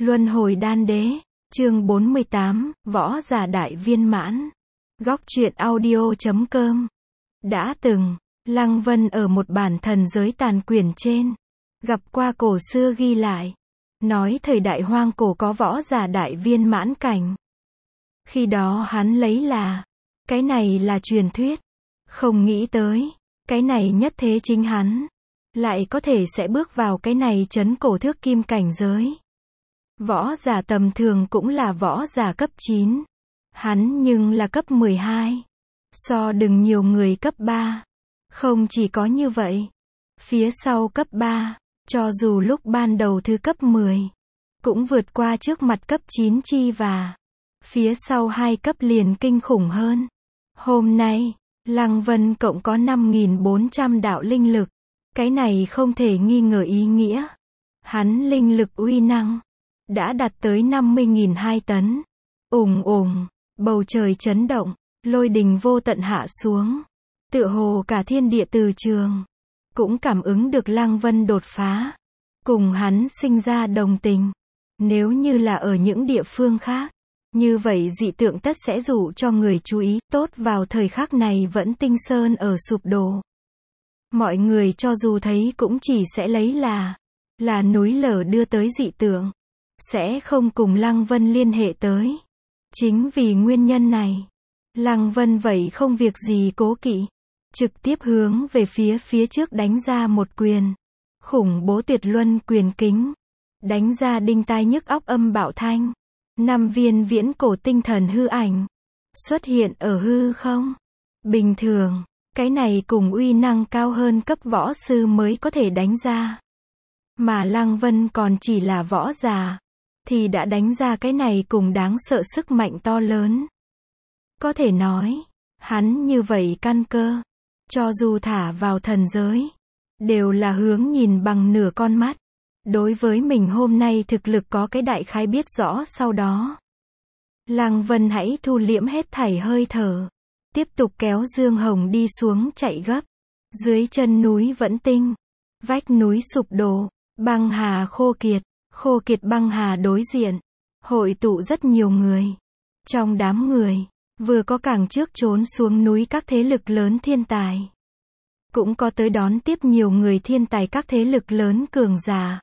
Luân hồi đan đế, chương 48, võ giả đại viên mãn. Góc truyện audio.com. Đã từng, Lăng Vân ở một bản thần giới tàn quyển trên, gặp qua cổ xưa ghi lại, nói thời đại hoang cổ có võ giả đại viên mãn cảnh. Khi đó hắn lấy là, cái này là truyền thuyết, không nghĩ tới, cái này nhất thế chính hắn, lại có thể sẽ bước vào cái này trấn cổ thước kim cảnh giới. Võ giả tầm thường cũng là võ giả cấp 9. Hắn nhưng là cấp 12. So đừng nhiều người cấp 3. Không chỉ có như vậy. Phía sau cấp 3, cho dù lúc ban đầu thứ cấp 10, cũng vượt qua trước mặt cấp 9 chi và phía sau 2 cấp liền kinh khủng hơn. Hôm nay, Lăng Vân cộng có 5.400 đạo linh lực. Cái này không thể nghi ngờ ý nghĩa. Hắn linh lực uy năng đã đạt tới 50.200 tấn. Ùng ùng, bầu trời chấn động, lôi đình vô tận hạ xuống. Tựa hồ cả thiên địa từ trường cũng cảm ứng được Lăng Vân đột phá, cùng hắn sinh ra đồng tình. Nếu như là ở những địa phương khác, như vậy dị tượng tất sẽ dụ cho người chú ý. Tốt vào thời khắc này vẫn tinh sơn ở sụp đổ. Mọi người cho dù thấy cũng chỉ sẽ lấy là núi lở đưa tới dị tượng, sẽ không cùng Lăng Vân liên hệ tới. Chính vì nguyên nhân này, Lăng Vân vậy không việc gì cố kỵ, trực tiếp hướng về phía trước đánh ra một quyền. Khủng bố tuyệt luân quyền kính, đánh ra đinh tai nhức óc âm bạo thanh. 5 viên viễn cổ tinh thần hư ảnh xuất hiện ở hư không. Bình thường, cái này cùng uy năng cao hơn cấp võ sư mới có thể đánh ra. Mà Lăng Vân còn chỉ là võ giả, thì đã đánh ra cái này cùng đáng sợ sức mạnh to lớn. Có thể nói, hắn như vậy căn cơ, cho dù thả vào thần giới, đều là hướng nhìn bằng nửa con mắt. Đối với mình hôm nay thực lực có cái đại khái biết rõ sau đó. Lăng Vân hãy thu liễm hết thảy hơi thở, tiếp tục kéo Dương Hồng đi xuống chạy gấp. Dưới chân núi vẫn tinh, vách núi sụp đổ, băng hà khô kiệt băng hà đối diện, hội tụ rất nhiều người. Trong đám người, vừa có càng trước trốn xuống núi các thế lực lớn thiên tài, cũng có tới đón tiếp nhiều người thiên tài các thế lực lớn cường giả.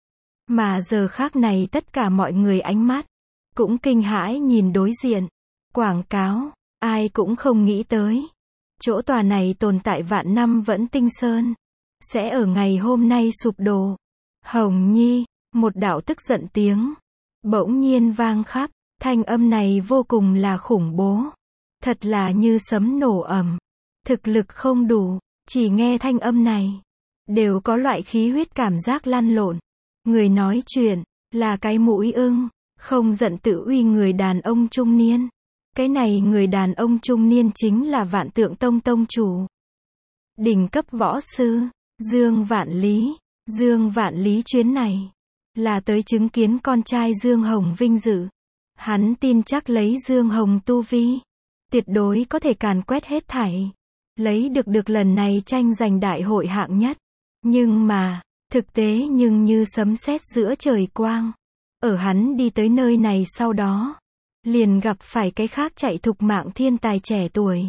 Mà giờ khác này tất cả mọi người ánh mắt cũng kinh hãi nhìn đối diện. Quảng cáo, ai cũng không nghĩ tới, chỗ tòa này tồn tại vạn năm vẫn tinh sơn, sẽ ở ngày hôm nay sụp đổ. Hồng Nhi, một đạo tức giận tiếng bỗng nhiên vang khắp. Thanh âm này vô cùng là khủng bố, thật là như sấm nổ ầm. Thực lực không đủ, chỉ nghe thanh âm này đều có loại khí huyết cảm giác lăn lộn. Người nói chuyện là cái mũi ưng, không giận tự uy người đàn ông trung niên. Cái này người đàn ông trung niên chính là Vạn Tượng Tông tông chủ, đỉnh cấp võ sư, Dương Vạn Lý. Dương Vạn Lý chuyến này là tới chứng kiến con trai Dương Hồng vinh dự. Hắn tin chắc lấy Dương Hồng tu vi, tuyệt đối có thể càn quét hết thảy, lấy được lần này tranh giành đại hội hạng nhất. Nhưng mà, thực tế nhưng như sấm sét giữa trời quang. Ở hắn đi tới nơi này sau đó, liền gặp phải cái khác chạy thục mạng thiên tài trẻ tuổi.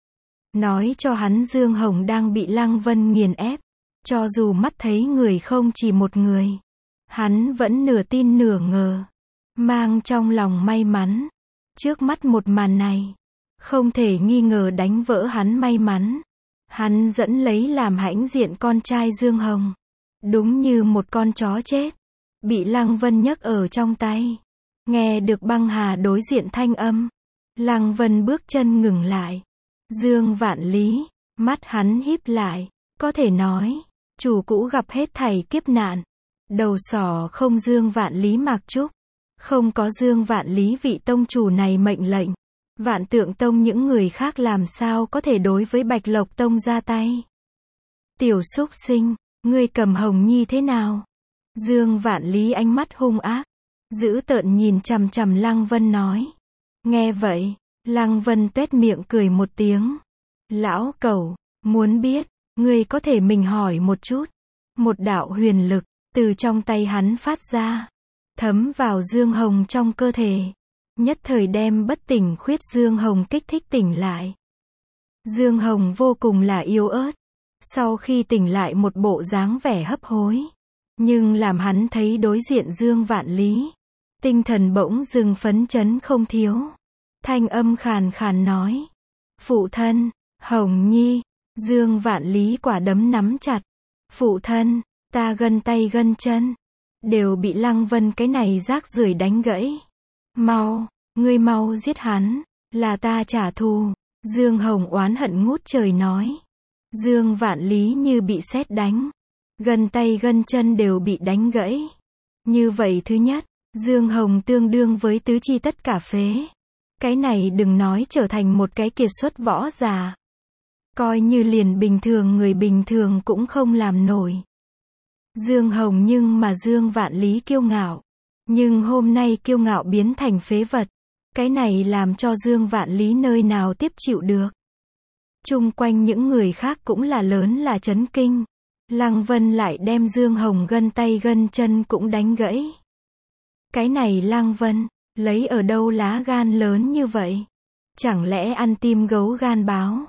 Nói cho hắn Dương Hồng đang bị Lăng Vân nghiền ép. Cho dù mắt thấy người không chỉ một người, hắn vẫn nửa tin nửa ngờ, mang trong lòng may mắn. Trước mắt một màn này, không thể nghi ngờ đánh vỡ hắn may mắn. Hắn dẫn lấy làm hãnh diện con trai Dương Hồng, đúng như một con chó chết, bị Lăng Vân nhấc ở trong tay. Nghe được băng hà đối diện thanh âm, Lăng Vân bước chân ngừng lại. Dương Vạn Lý, mắt hắn híp lại, có thể nói, chủ cũ gặp hết thảy kiếp nạn. Đầu sỏ không Dương Vạn Lý Mạc Trúc, không có Dương Vạn Lý vị tông chủ này mệnh lệnh, Vạn Tượng Tông những người khác làm sao có thể đối với Bạch Lộc Tông ra tay. Tiểu súc sinh, ngươi cầm Hồng Nhi thế nào? Dương Vạn Lý ánh mắt hung ác, dữ tợn nhìn chằm chằm Lăng Vân nói. Nghe vậy, Lăng Vân tuét miệng cười một tiếng. Lão cẩu, muốn biết, ngươi có thể mình hỏi một chút. Một đạo huyền lực từ trong tay hắn phát ra, thấm vào Dương Hồng trong cơ thể. Nhất thời đem bất tỉnh khuyết Dương Hồng kích thích tỉnh lại. Dương Hồng vô cùng là yếu ớt. Sau khi tỉnh lại một bộ dáng vẻ hấp hối. Nhưng làm hắn thấy đối diện Dương Vạn Lý. Tinh thần bỗng dưng phấn chấn không thiếu. Thanh âm khàn khàn nói. Phụ thân, Hồng Nhi. Dương Vạn Lý quả đấm nắm chặt. Phụ thân, ta gân tay gân chân. Đều bị Lăng Vân cái này rác rưởi đánh gãy. Mau, ngươi mau giết hắn. Là ta trả thù. Dương Hồng oán hận ngút trời nói. Dương Vạn Lý như bị sét đánh. Gân tay gân chân đều bị đánh gãy. Như vậy thứ nhất, Dương Hồng tương đương với tứ chi tất cả phế. Cái này đừng nói trở thành một cái kiệt xuất võ giả. Coi như liền bình thường người bình thường cũng không làm nổi. Dương Hồng nhưng mà Dương Vạn Lý kiêu ngạo. Nhưng hôm nay kiêu ngạo biến thành phế vật. Cái này làm cho Dương Vạn Lý nơi nào tiếp chịu được. Chung quanh những người khác cũng là lớn là chấn kinh. Lăng Vân lại đem Dương Hồng gân tay gân chân cũng đánh gãy. Cái này Lăng Vân, lấy ở đâu lá gan lớn như vậy? Chẳng lẽ ăn tim gấu gan báo?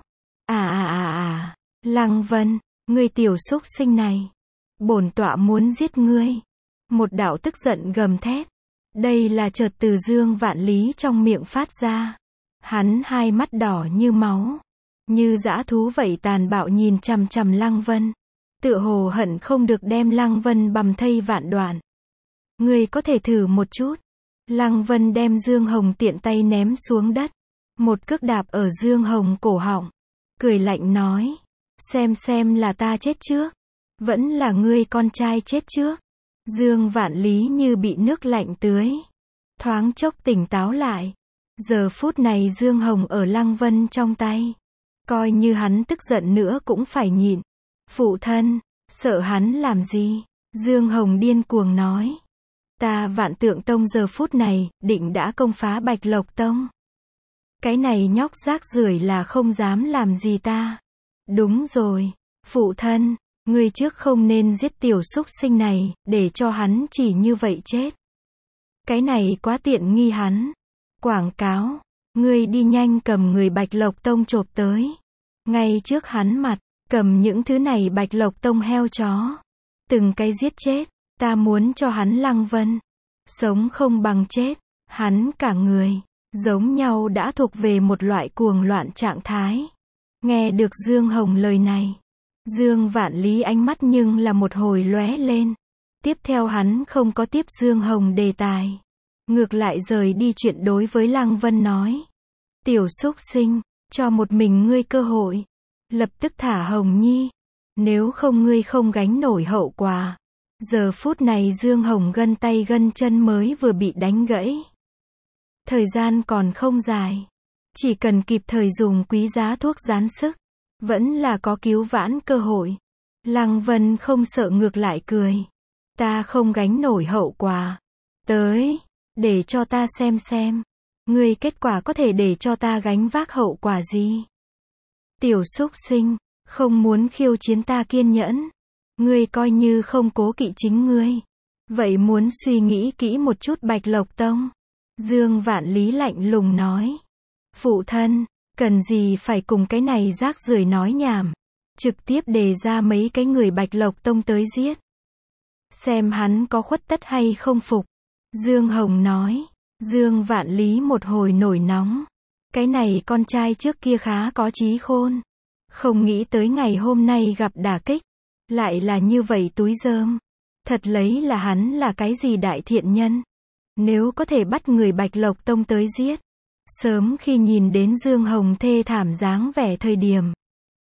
Lăng Vân, ngươi tiểu súc sinh này. Bổn tọa muốn giết ngươi. Một đạo tức giận gầm thét. Đây là chợt từ Dương Vạn Lý trong miệng phát ra. Hắn hai mắt đỏ như máu. Như dã thú vậy tàn bạo nhìn chằm chằm Lăng Vân. Tựa hồ hận không được đem Lăng Vân bầm thây vạn đoạn. Ngươi có thể thử một chút. Lăng Vân đem Dương Hồng tiện tay ném xuống đất. Một cước đạp ở Dương Hồng cổ họng. Cười lạnh nói. Xem là ta chết trước. Vẫn là ngươi con trai chết trước. Dương Vạn Lý như bị nước lạnh tưới. Thoáng chốc tỉnh táo lại. Giờ phút này Dương Hồng ở Lăng Vân trong tay. Coi như hắn tức giận nữa cũng phải nhịn. Phụ thân, sợ hắn làm gì? Dương Hồng điên cuồng nói. Ta Vạn Tượng Tông giờ phút này, định đã công phá Bạch Lộc Tông. Cái này nhóc rác rưởi là không dám làm gì ta. Đúng rồi, phụ thân, ngươi trước không nên giết tiểu súc sinh này, để cho hắn chỉ như vậy chết. Cái này quá tiện nghi hắn. Quảng cáo, ngươi đi nhanh cầm người Bạch Lộc Tông chộp tới. Ngay trước hắn mặt, cầm những thứ này Bạch Lộc Tông heo chó. Từng cái giết chết, ta muốn cho hắn Lăng Vân. Sống không bằng chết, hắn cả người, giống nhau đã thuộc về một loại cuồng loạn trạng thái. Nghe được Dương Hồng lời này. Dương Vạn Lý ánh mắt nhưng là một hồi lóe lên. Tiếp theo hắn không có tiếp Dương Hồng đề tài. Ngược lại rời đi chuyện đối với Lăng Vân nói. Tiểu súc sinh, cho một mình ngươi cơ hội. Lập tức thả Hồng Nhi. Nếu không ngươi không gánh nổi hậu quả. Giờ phút này Dương Hồng gân tay gân chân mới vừa bị đánh gãy. Thời gian còn không dài. Chỉ cần kịp thời dùng quý giá thuốc gián sức. Vẫn là có cứu vãn cơ hội. Lăng Vân không sợ ngược lại cười. Ta không gánh nổi hậu quả. Tới, để cho ta xem. Ngươi kết quả có thể để cho ta gánh vác hậu quả gì? Tiểu súc sinh, không muốn khiêu chiến ta kiên nhẫn. Ngươi coi như không cố kỵ chính ngươi. Vậy muốn suy nghĩ kỹ một chút Bạch Lộc Tông. Dương Vạn Lý lạnh lùng nói. Phụ thân, cần gì phải cùng cái này rác rưởi nói nhảm. Trực tiếp đề ra mấy cái người Bạch Lộc Tông tới giết. Xem hắn có khuất tất hay không phục. Dương Hồng nói. Dương Vạn Lý một hồi nổi nóng. Cái này con trai trước kia khá có trí khôn. Không nghĩ tới ngày hôm nay gặp đả kích. Lại là như vậy túi rơm. Thật lấy là hắn là cái gì đại thiện nhân. Nếu có thể bắt người Bạch Lộc Tông tới giết. Sớm khi nhìn đến Dương Hồng thê thảm dáng vẻ thời điểm.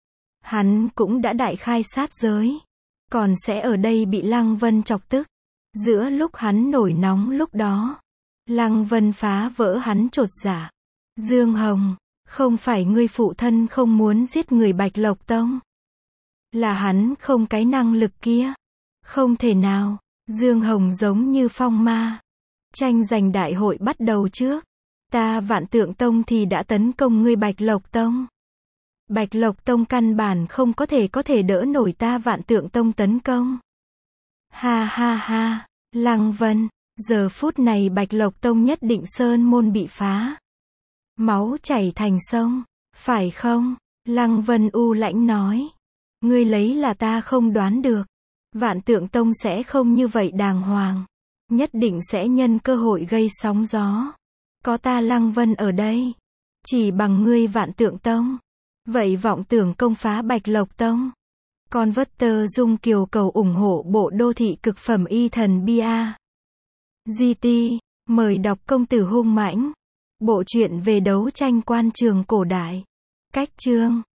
Hắn cũng đã đại khai sát giới. Còn sẽ ở đây bị Lăng Vân chọc tức. Giữa lúc hắn nổi nóng lúc đó. Lăng Vân phá vỡ hắn chột dạ. Dương Hồng, không phải ngươi phụ thân không muốn giết người Bạch Lộc Tông. Là hắn không cái năng lực kia. Không thể nào. Dương Hồng giống như phong ma. Tranh giành đại hội bắt đầu trước. Ta Vạn Tượng Tông thì đã tấn công ngươi Bạch Lộc Tông. Bạch Lộc Tông căn bản không có thể đỡ nổi ta Vạn Tượng Tông tấn công. Ha ha ha. Lăng Vân. Giờ phút này Bạch Lộc Tông nhất định sơn môn bị phá. Máu chảy thành sông. Phải không? Lăng Vân u lãnh nói. Ngươi lấy là ta không đoán được. Vạn Tượng Tông sẽ không như vậy đàng hoàng. Nhất định sẽ nhân cơ hội gây sóng gió. Có ta Lăng Vân ở đây. Chỉ bằng ngươi Vạn Tượng Tông. Vậy vọng tưởng công phá Bạch Lộc Tông. Con vất tơ dung kiều cầu ủng hộ bộ đô thị cực phẩm y thần bia. GT, mời đọc công tử hung mãnh. Bộ truyện về đấu tranh quan trường cổ đại. Cách chương